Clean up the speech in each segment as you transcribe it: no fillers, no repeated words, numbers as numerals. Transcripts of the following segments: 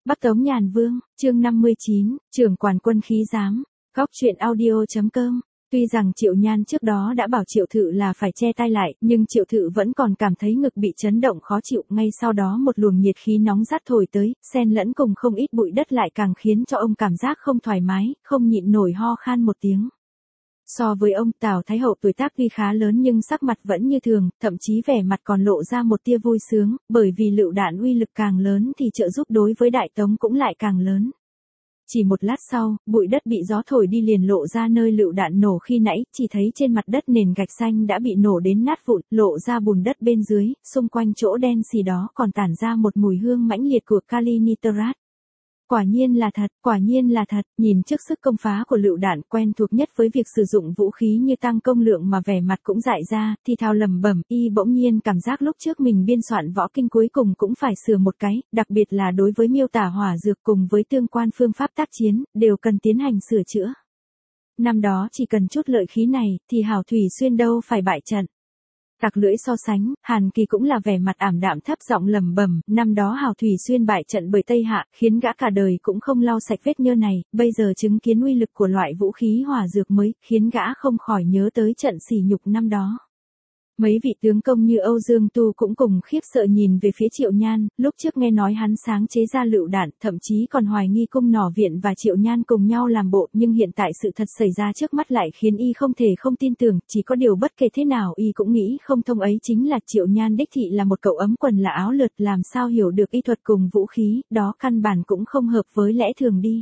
Bắc Tống Nhàn Vương, chương 59, trưởng quản quân khí giám, góc truyện audio.com. Tuy rằng Triệu Nhan trước đó đã bảo Triệu Thự là phải che tay lại, nhưng Triệu Thự vẫn còn cảm thấy ngực bị chấn động khó chịu, ngay sau đó một luồng nhiệt khí nóng rát thổi tới, xen lẫn cùng không ít bụi đất lại càng khiến cho ông cảm giác không thoải mái, không nhịn nổi ho khan một tiếng. So với ông, Tào Thái Hậu tuổi tác tuy khá lớn nhưng sắc mặt vẫn như thường, thậm chí vẻ mặt còn lộ ra một tia vui sướng, bởi vì lựu đạn uy lực càng lớn thì trợ giúp đối với Đại Tống cũng lại càng lớn. Chỉ một lát sau, bụi đất bị gió thổi đi liền lộ ra nơi lựu đạn nổ khi nãy, chỉ thấy trên mặt đất nền gạch xanh đã bị nổ đến nát vụn, lộ ra bùn đất bên dưới, xung quanh chỗ đen xì đó còn tản ra một mùi hương mãnh liệt của kali nitrat. Quả nhiên là thật, nhìn trước sức công phá của lựu đạn, quen thuộc nhất với việc sử dụng vũ khí như tăng công lượng mà vẻ mặt cũng dại ra, thì thào lẩm bẩm, y bỗng nhiên cảm giác lúc trước mình biên soạn võ kinh cuối cùng cũng phải sửa một cái, đặc biệt là đối với miêu tả hỏa dược cùng với tương quan phương pháp tác chiến, đều cần tiến hành sửa chữa. Năm đó chỉ cần chút lợi khí này, thì Hảo Thủy Xuyên đâu phải bại trận. Tặc lưỡi so sánh, Hàn Kỳ cũng là vẻ mặt ảm đạm thấp giọng lẩm bẩm, năm đó Hảo Thủy Xuyên bại trận bởi Tây Hạ, khiến gã cả đời cũng không lau sạch vết nhơ này, bây giờ chứng kiến uy lực của loại vũ khí hỏa dược mới, khiến gã không khỏi nhớ tới trận sỉ nhục năm đó. Mấy vị tướng công như Âu Dương Tu cũng cùng khiếp sợ nhìn về phía Triệu Nhan, lúc trước nghe nói hắn sáng chế ra lựu đạn, thậm chí còn hoài nghi Cung Nỏ Viện và Triệu Nhan cùng nhau làm bộ, nhưng hiện tại sự thật xảy ra trước mắt lại khiến y không thể không tin tưởng, chỉ có điều bất kể thế nào y cũng nghĩ không thông, ấy chính là Triệu Nhan đích thị là một cậu ấm quần là áo lượt, làm sao hiểu được y thuật cùng vũ khí, đó căn bản cũng không hợp với lẽ thường đi.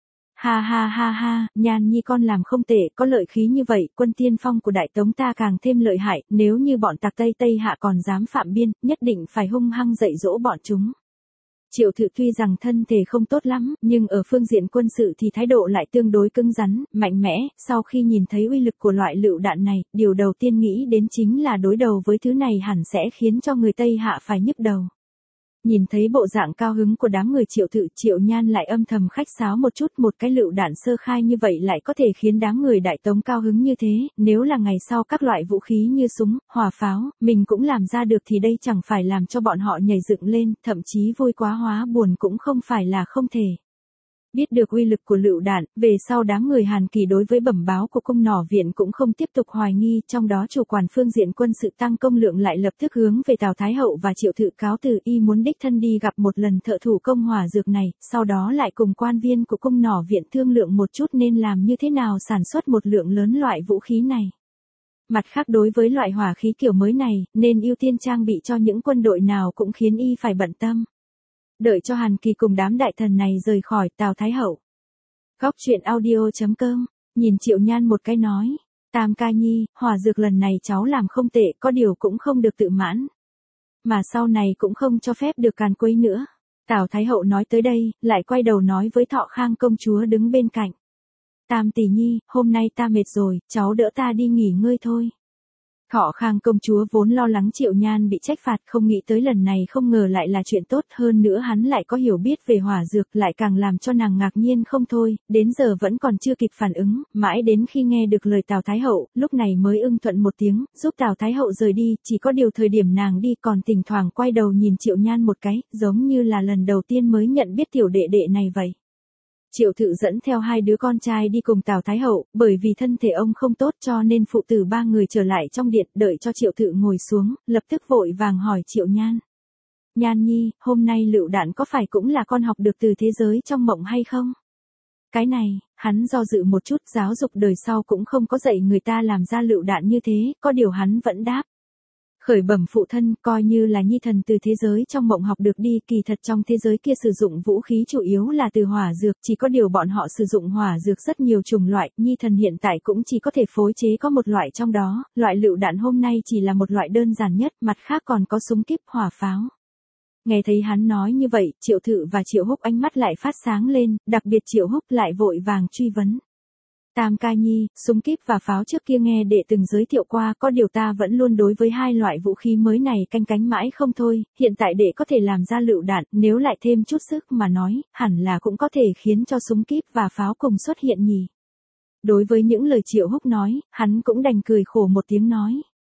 Ha, Nhan nhi con làm không tệ, có lợi khí như vậy, quân tiên phong của Đại Tống ta càng thêm lợi hại, nếu như bọn tặc Tây Hạ còn dám phạm biên, nhất định phải hung hăng dạy dỗ bọn chúng. Triệu Thự tuy rằng thân thể không tốt lắm, nhưng ở phương diện quân sự thì thái độ lại tương đối cứng rắn, mạnh mẽ, sau khi nhìn thấy uy lực của loại lựu đạn này, điều đầu tiên nghĩ đến chính là đối đầu với thứ này hẳn sẽ khiến cho người Tây Hạ phải nhức đầu. Nhìn thấy bộ dạng cao hứng của đám người Triệu Thự, Triệu Nhan lại âm thầm khách sáo một chút, một cái lựu đạn sơ khai như vậy lại có thể khiến đám người Đại Tống cao hứng như thế, nếu là ngày sau các loại vũ khí như súng, hỏa pháo, mình cũng làm ra được thì đây chẳng phải làm cho bọn họ nhảy dựng lên, thậm chí vui quá hóa buồn cũng không phải là không thể. Biết được uy lực của lựu đạn, về sau đám người Hàn Kỳ đối với bẩm báo của Cung Nỏ Viện cũng không tiếp tục hoài nghi, trong đó chủ quản phương diện quân sự tăng công lượng lại lập tức hướng về Tào Thái Hậu và Triệu Thự cáo từ, y muốn đích thân đi gặp một lần thợ thủ công hỏa dược này, sau đó lại cùng quan viên của Cung Nỏ Viện thương lượng một chút nên làm như thế nào sản xuất một lượng lớn loại vũ khí này. Mặt khác đối với loại hỏa khí kiểu mới này, nên ưu tiên trang bị cho những quân đội nào cũng khiến y phải bận tâm. Đợi cho Hàn Kỳ cùng đám đại thần này rời khỏi, Tào Thái Hậu. Góc truyện audio.com, nhìn Triệu Nhan một cái nói, Tam ca nhi, hỏa dược lần này cháu làm không tệ, có điều cũng không được tự mãn. Mà sau này cũng không cho phép được càn quấy nữa. Tào Thái Hậu nói tới đây, lại quay đầu nói với Thọ Khang công chúa đứng bên cạnh. Tam tỷ nhi, hôm nay ta mệt rồi, cháu đỡ ta đi nghỉ ngơi thôi. Thọ Khang công chúa vốn lo lắng Triệu Nhan bị trách phạt, không nghĩ tới lần này không ngờ lại là chuyện tốt, hơn nữa hắn lại có hiểu biết về hỏa dược, lại càng làm cho nàng ngạc nhiên không thôi, đến giờ vẫn còn chưa kịp phản ứng, mãi đến khi nghe được lời Tào Thái Hậu, lúc này mới ưng thuận một tiếng, giúp Tào Thái Hậu rời đi, chỉ có điều thời điểm nàng đi còn thỉnh thoảng quay đầu nhìn Triệu Nhan một cái, giống như là lần đầu tiên mới nhận biết tiểu đệ đệ này vậy. Triệu Thự dẫn theo hai đứa con trai đi cùng Tào Thái Hậu, bởi vì thân thể ông không tốt cho nên phụ tử ba người trở lại trong điện, đợi cho Triệu Thự ngồi xuống, lập tức vội vàng hỏi Triệu Nhan. Nhan nhi, hôm nay lựu đạn có phải cũng là con học được từ thế giới trong mộng hay không? Cái này, hắn do dự một chút, giáo dục đời sau cũng không có dạy người ta làm ra lựu đạn như thế, có điều hắn vẫn đáp. Khởi bẩm phụ thân, coi như là nhi thần từ thế giới trong mộng học được đi, kỳ thật trong thế giới kia sử dụng vũ khí chủ yếu là từ hỏa dược, chỉ có điều bọn họ sử dụng hỏa dược rất nhiều chủng loại, nhi thần hiện tại cũng chỉ có thể phối chế có một loại trong đó, loại lựu đạn hôm nay chỉ là một loại đơn giản nhất, mặt khác còn có súng kíp, hỏa pháo. Nghe thấy hắn nói như vậy, Triệu Thự và Triệu Húc ánh mắt lại phát sáng lên, đặc biệt Triệu Húc lại vội vàng truy vấn. Tam ca nhi, súng kíp và pháo trước kia nghe đệ từng giới thiệu qua, có điều ta vẫn luôn đối với hai loại vũ khí mới này canh cánh mãi không thôi, hiện tại đệ có thể làm ra lựu đạn, nếu lại thêm chút sức mà nói, hẳn là cũng có thể khiến cho súng kíp và pháo cùng xuất hiện nhỉ. Đối với những lời Triệu Húc nói, hắn cũng đành cười khổ một tiếng nói.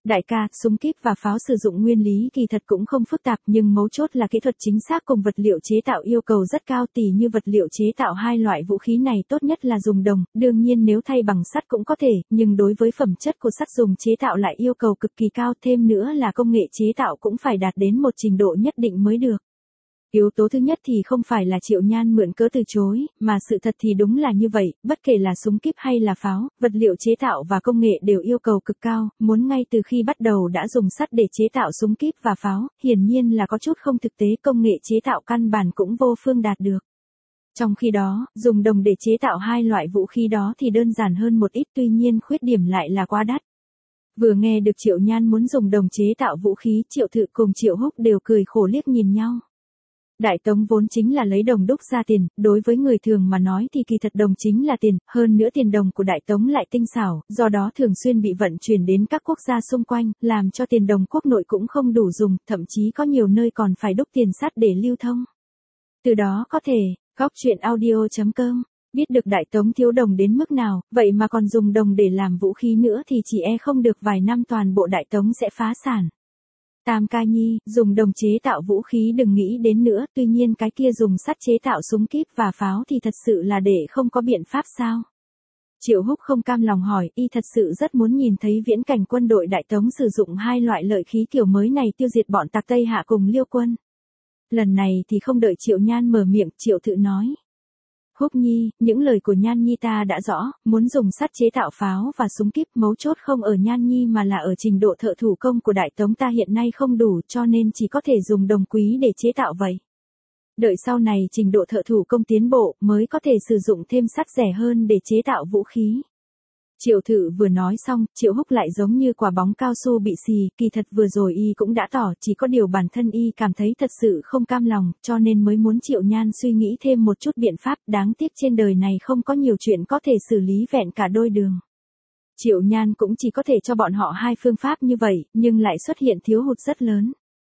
Đại ca, súng kíp và pháo sử dụng nguyên lý kỳ thật cũng không phức tạp nhưng mấu chốt là kỹ thuật chính xác cùng vật liệu chế tạo yêu cầu rất cao tỉ như vật liệu chế tạo hai loại vũ khí này tốt nhất là dùng đồng, đương nhiên nếu thay bằng sắt cũng có thể, nhưng đối với phẩm chất của sắt dùng chế tạo lại yêu cầu cực kỳ cao, thêm nữa là công nghệ chế tạo cũng phải đạt đến một trình độ nhất định mới được. Yếu tố thứ nhất thì không phải là Triệu Nhan mượn cớ từ chối, mà sự thật thì đúng là như vậy, bất kể là súng kíp hay là pháo, vật liệu chế tạo và công nghệ đều yêu cầu cực cao, muốn ngay từ khi bắt đầu đã dùng sắt để chế tạo súng kíp và pháo, hiển nhiên là có chút không thực tế, công nghệ chế tạo căn bản cũng vô phương đạt được. Trong khi đó, dùng đồng để chế tạo hai loại vũ khí đó thì đơn giản hơn một ít, tuy nhiên khuyết điểm lại là quá đắt. Vừa nghe được Triệu Nhan muốn dùng đồng chế tạo vũ khí, Triệu Thự cùng Triệu Húc đều cười khổ liếc nhìn nhau. Đại tống vốn chính là lấy đồng đúc ra tiền, đối với người thường mà nói thì kỳ thật đồng chính là tiền, hơn nữa tiền đồng của đại tống lại tinh xảo, do đó thường xuyên bị vận chuyển đến các quốc gia xung quanh, làm cho tiền đồng quốc nội cũng không đủ dùng, thậm chí có nhiều nơi còn phải đúc tiền sắt để lưu thông. Từ đó có thể, góc chuyện audio.com, biết được đại tống thiếu đồng đến mức nào, vậy mà còn dùng đồng để làm vũ khí nữa thì chỉ không được vài năm toàn bộ đại tống sẽ phá sản. Tam ca nhi, dùng đồng chế tạo vũ khí đừng nghĩ đến nữa, tuy nhiên cái kia dùng sắt chế tạo súng kíp và pháo thì thật sự là để không có biện pháp sao? Triệu Húc không cam lòng hỏi, y thật sự rất muốn nhìn thấy viễn cảnh quân đội đại tống sử dụng hai loại lợi khí kiểu mới này tiêu diệt bọn tặc Tây Hạ cùng Liêu quân. Lần này thì không đợi Triệu Nhan mở miệng, Triệu Thự nói. Húc nhi, những lời của Nhan nhi ta đã rõ, muốn dùng sắt chế tạo pháo và súng kíp, mấu chốt không ở Nhan nhi mà là ở trình độ thợ thủ công của đại tống ta hiện nay không đủ, cho nên chỉ có thể dùng đồng quý để chế tạo vậy. Đợi sau này trình độ thợ thủ công tiến bộ mới có thể sử dụng thêm sắt rẻ hơn để chế tạo vũ khí. Triệu Thự vừa nói xong, Triệu Húc lại giống như quả bóng cao su bị xì, kỳ thật vừa rồi y cũng đã tỏ, chỉ có điều bản thân y cảm thấy thật sự không cam lòng, cho nên mới muốn Triệu Nhan suy nghĩ thêm một chút biện pháp, đáng tiếc trên đời này không có nhiều chuyện có thể xử lý vẹn cả đôi đường. Triệu Nhan cũng chỉ có thể cho bọn họ hai phương pháp như vậy, nhưng lại xuất hiện thiếu hụt rất lớn.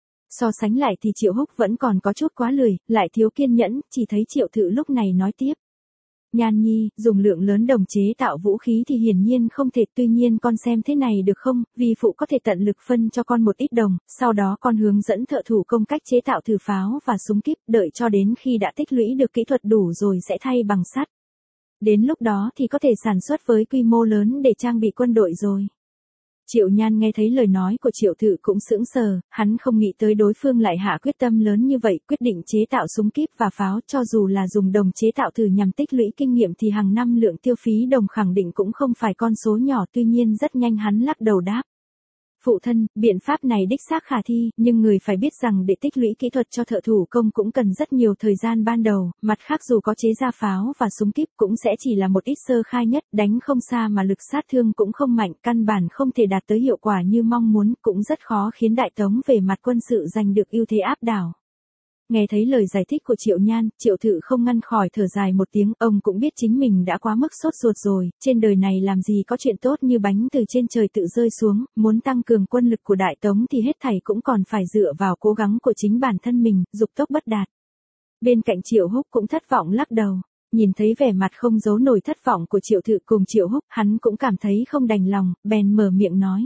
So sánh lại thì Triệu Húc vẫn còn có chút quá lười, lại thiếu kiên nhẫn, chỉ thấy Triệu Thự lúc này nói tiếp. Nhan nhi, dùng lượng lớn đồng chế tạo vũ khí thì hiển nhiên không thể, tuy nhiên con xem thế này được không, vì phụ có thể tận lực phân cho con một ít đồng, sau đó con hướng dẫn thợ thủ công cách chế tạo thử pháo và súng kíp, đợi cho đến khi đã tích lũy được kỹ thuật đủ rồi sẽ thay bằng sắt. Đến lúc đó thì có thể sản xuất với quy mô lớn để trang bị quân đội rồi. Triệu Nhan nghe thấy lời nói của Triệu Thự cũng sững sờ, hắn không nghĩ tới đối phương lại hạ quyết tâm lớn như vậy, quyết định chế tạo súng kíp và pháo, cho dù là dùng đồng chế tạo thử nhằm tích lũy kinh nghiệm thì hàng năm lượng tiêu phí đồng khẳng định cũng không phải con số nhỏ, tuy nhiên rất nhanh hắn lắc đầu đáp. Phụ thân, biện pháp này đích xác khả thi, nhưng người phải biết rằng để tích lũy kỹ thuật cho thợ thủ công cũng cần rất nhiều thời gian ban đầu, mặt khác dù có chế ra pháo và súng kíp cũng sẽ chỉ là một ít sơ khai nhất, đánh không xa mà lực sát thương cũng không mạnh, căn bản không thể đạt tới hiệu quả như mong muốn, cũng rất khó khiến đại tống về mặt quân sự giành được ưu thế áp đảo. Nghe thấy lời giải thích của Triệu Nhan, Triệu Thự không ngăn khỏi thở dài một tiếng, ông cũng biết chính mình đã quá mức sốt ruột rồi, trên đời này làm gì có chuyện tốt như bánh từ trên trời tự rơi xuống, muốn tăng cường quân lực của đại tống thì hết thảy cũng còn phải dựa vào cố gắng của chính bản thân mình, dục tốc bất đạt. Bên cạnh Triệu Húc cũng thất vọng lắc đầu, nhìn thấy vẻ mặt không giấu nổi thất vọng của Triệu Thự cùng Triệu Húc, hắn cũng cảm thấy không đành lòng, bèn mở miệng nói.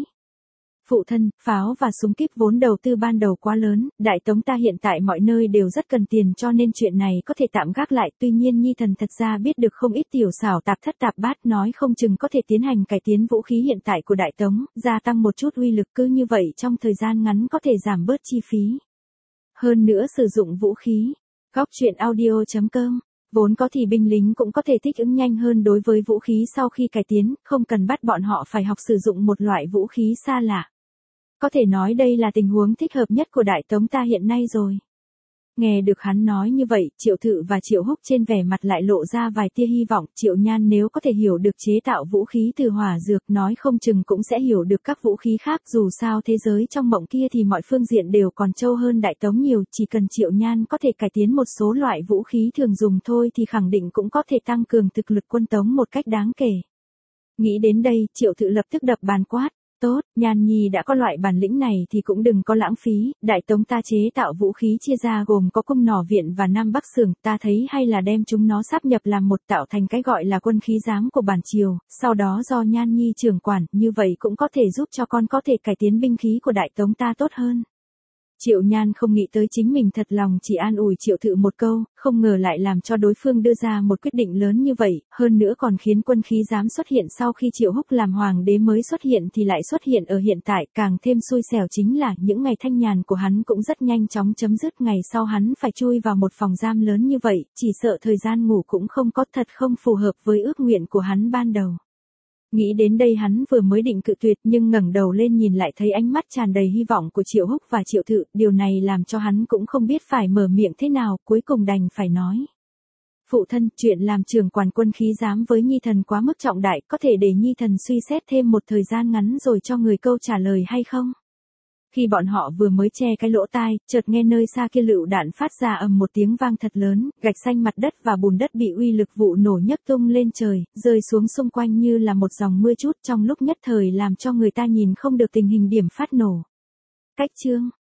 Phụ thân, pháo và súng kíp vốn đầu tư ban đầu quá lớn, đại tống ta hiện tại mọi nơi đều rất cần tiền cho nên chuyện này có thể tạm gác lại, tuy nhiên nhi thần thật ra biết được không ít tiểu xảo tạp thất tạp bát, nói không chừng có thể tiến hành cải tiến vũ khí hiện tại của đại tống, gia tăng một chút uy lực, cứ như vậy trong thời gian ngắn có thể giảm bớt chi phí. Hơn nữa sử dụng vũ khí. Góc chuyện audio.com, vốn có thì binh lính cũng có thể thích ứng nhanh hơn đối với vũ khí sau khi cải tiến, không cần bắt bọn họ phải học sử dụng một loại vũ khí xa lạ. Có thể nói đây là tình huống thích hợp nhất của đại tống ta hiện nay rồi. Nghe được hắn nói như vậy, Triệu Thự và Triệu Húc trên vẻ mặt lại lộ ra vài tia hy vọng, Triệu Nhan nếu có thể hiểu được chế tạo vũ khí từ hỏa dược, nói không chừng cũng sẽ hiểu được các vũ khí khác, dù sao thế giới trong mộng kia thì mọi phương diện đều còn trâu hơn đại tống nhiều, chỉ cần Triệu Nhan có thể cải tiến một số loại vũ khí thường dùng thôi thì khẳng định cũng có thể tăng cường thực lực quân tống một cách đáng kể. Nghĩ đến đây, Triệu Thự lập tức đập bàn quát. Tốt, Nhan Nhi đã có loại bản lĩnh này thì cũng đừng có lãng phí, Đại Tống ta chế tạo vũ khí chia ra gồm có cung nỏ viện và Nam Bắc xưởng, ta thấy hay là đem chúng nó sáp nhập làm một tạo thành cái gọi là quân khí giám của bản triều, sau đó do Nhan Nhi trưởng quản, như vậy cũng có thể giúp cho con có thể cải tiến binh khí của Đại Tống ta tốt hơn. Triệu Nhan không nghĩ tới chính mình thật lòng chỉ an ủi Triệu Thự một câu, không ngờ lại làm cho đối phương đưa ra một quyết định lớn như vậy, hơn nữa còn khiến quân khí giám xuất hiện sau khi Triệu Húc làm hoàng đế mới xuất hiện thì lại xuất hiện ở hiện tại, càng thêm xui xẻo chính là những ngày thanh nhàn của hắn cũng rất nhanh chóng chấm dứt, ngày sau hắn phải chui vào một phòng giam lớn như vậy, chỉ sợ thời gian ngủ cũng không có, thật không phù hợp với ước nguyện của hắn ban đầu. Nghĩ đến đây hắn vừa mới định cự tuyệt nhưng ngẩng đầu lên nhìn lại thấy ánh mắt tràn đầy hy vọng của Triệu Húc và Triệu Thự, điều này làm cho hắn cũng không biết phải mở miệng thế nào, cuối cùng đành phải nói. Phụ thân, chuyện làm trưởng quản quân khí giám với Nhi thần quá mức trọng đại, có thể để Nhi thần suy xét thêm một thời gian ngắn rồi cho người câu trả lời hay không? Khi bọn họ vừa mới che cái lỗ tai, chợt nghe nơi xa kia lựu đạn phát ra ầm một tiếng vang thật lớn, gạch xanh mặt đất và bùn đất bị uy lực vụ nổ nhấc tung lên trời, rơi xuống xung quanh như là một dòng mưa chút, trong lúc nhất thời làm cho người ta nhìn không được tình hình điểm phát nổ. Cách chương